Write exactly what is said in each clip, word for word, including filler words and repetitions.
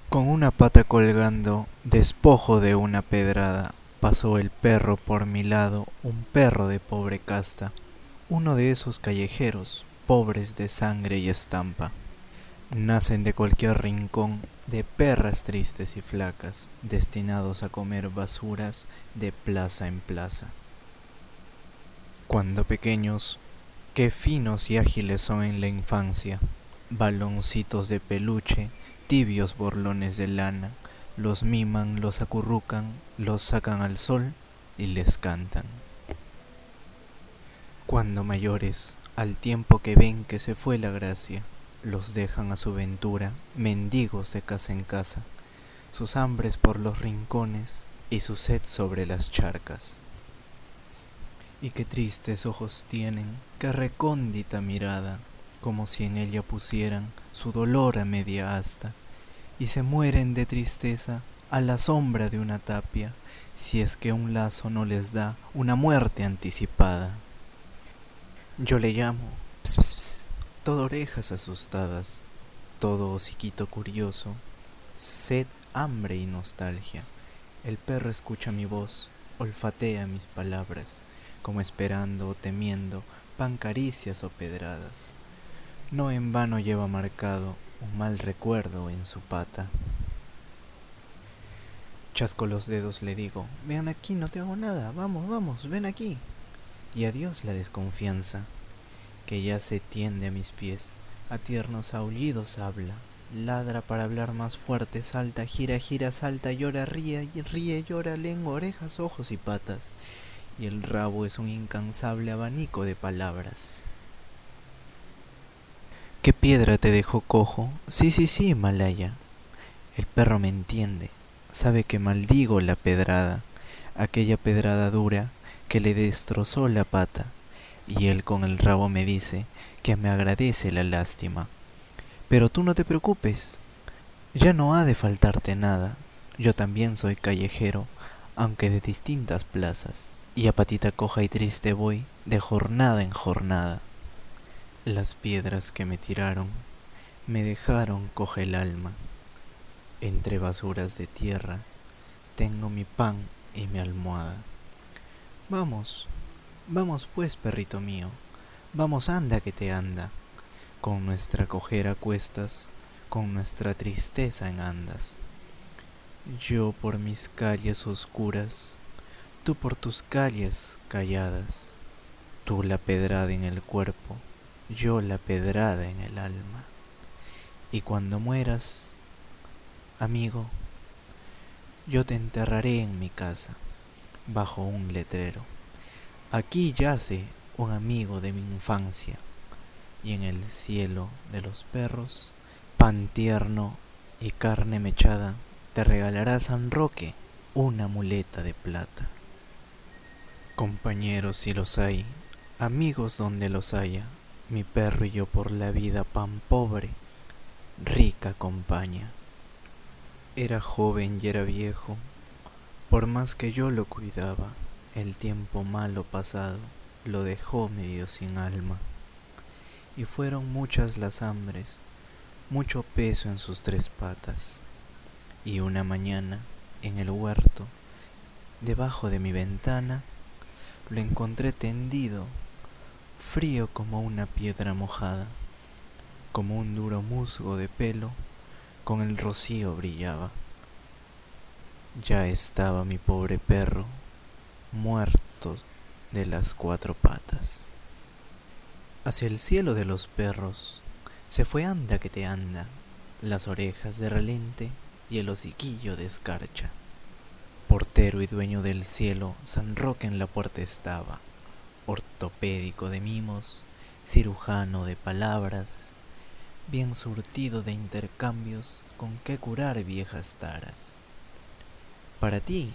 Con una pata colgando, despojo de una pedrada, pasó el perro por mi lado, un perro de pobre casta, uno de esos callejeros, pobres de sangre y estampa. Nacen de cualquier rincón, de perras tristes y flacas, destinados a comer basuras de plaza en plaza. Cuando pequeños, qué finos y ágiles son en la infancia, baloncitos de peluche, tibios borlones de lana, los miman, los acurrucan, los sacan al sol y les cantan. Cuando mayores, al tiempo que ven que se fue la gracia, los dejan a su ventura, mendigos de casa en casa, sus hambres por los rincones y su sed sobre las charcas. Y qué tristes ojos tienen, qué recóndita mirada, como si en ella pusieran su dolor a media asta, y se mueren de tristeza a la sombra de una tapia, si es que un lazo no les da una muerte anticipada. Yo le llamo, ps, ps, ps, todo orejas asustadas, todo hociquito curioso, sed, hambre y nostalgia. El perro escucha mi voz, olfatea mis palabras, como esperando o temiendo pan, caricias o pedradas. No en vano lleva marcado un mal recuerdo en su pata. Chasco los dedos, le digo, ven aquí, no te hago nada, vamos, vamos, ven aquí. Y adiós la desconfianza, que ya se tiende a mis pies, a tiernos aullidos habla, ladra para hablar más fuerte, salta, gira, gira, salta, llora, ríe, ríe, llora, lengua, orejas, ojos y patas, y el rabo es un incansable abanico de palabras. ¿Qué piedra te dejó cojo? Sí, sí, sí, Malaya. El perro me entiende, sabe que maldigo la pedrada, aquella pedrada dura que le destrozó la pata, y él con el rabo me dice que me agradece la lástima. Pero tú no te preocupes, ya no ha de faltarte nada, yo también soy callejero, aunque de distintas plazas, y a patita coja y triste voy de jornada en jornada. Las piedras que me tiraron me dejaron coja el alma, entre basuras de tierra tengo mi pan y mi almohada. Vamos, vamos pues, perrito mío, vamos, anda que te anda, con nuestra cojera a cuestas, con nuestra tristeza en andas. Yo por mis calles oscuras, tú por tus calles calladas, tú la pedrada en el cuerpo, yo la pedrada en el alma. Y cuando mueras, amigo, yo te enterraré en mi casa, bajo un letrero. Aquí yace un amigo de mi infancia, y en el cielo de los perros, pan tierno y carne mechada, te regalará San Roque una muleta de plata. Compañeros si los hay, amigos donde los haya, mi perro y yo por la vida pan pobre, rica compañía. Era joven y era viejo, por más que yo lo cuidaba, el tiempo malo pasado lo dejó medio sin alma. Y fueron muchas las hambres, mucho peso en sus tres patas. Y una mañana, en el huerto, debajo de mi ventana, lo encontré tendido, frío como una piedra mojada, como un duro musgo de pelo, con el rocío brillaba. Ya estaba mi pobre perro, muerto de las cuatro patas. Hacia el cielo de los perros se fue anda que te anda, las orejas de relente y el hociquillo de escarcha. Portero y dueño del cielo, San Roque en la puerta estaba, ortopédico de mimos, cirujano de palabras, bien surtido de intercambios con qué curar viejas taras. Para ti,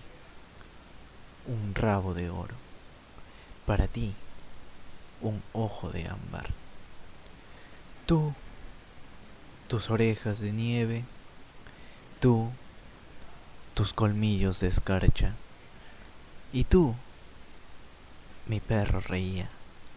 un rabo de oro, para ti, un ojo de ámbar. Tú, tus orejas de nieve, tú, tus colmillos de escarcha, y tú, mi perro reía,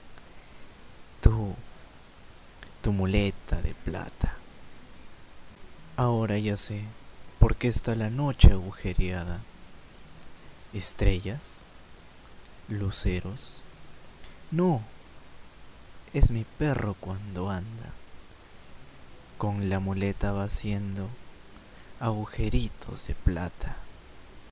tú, tu muleta de plata. Ahora ya sé qué está la noche agujereada? ¿Estrellas? ¿Luceros? No, es mi perro cuando anda. Con la muleta va haciendo agujeritos de plata.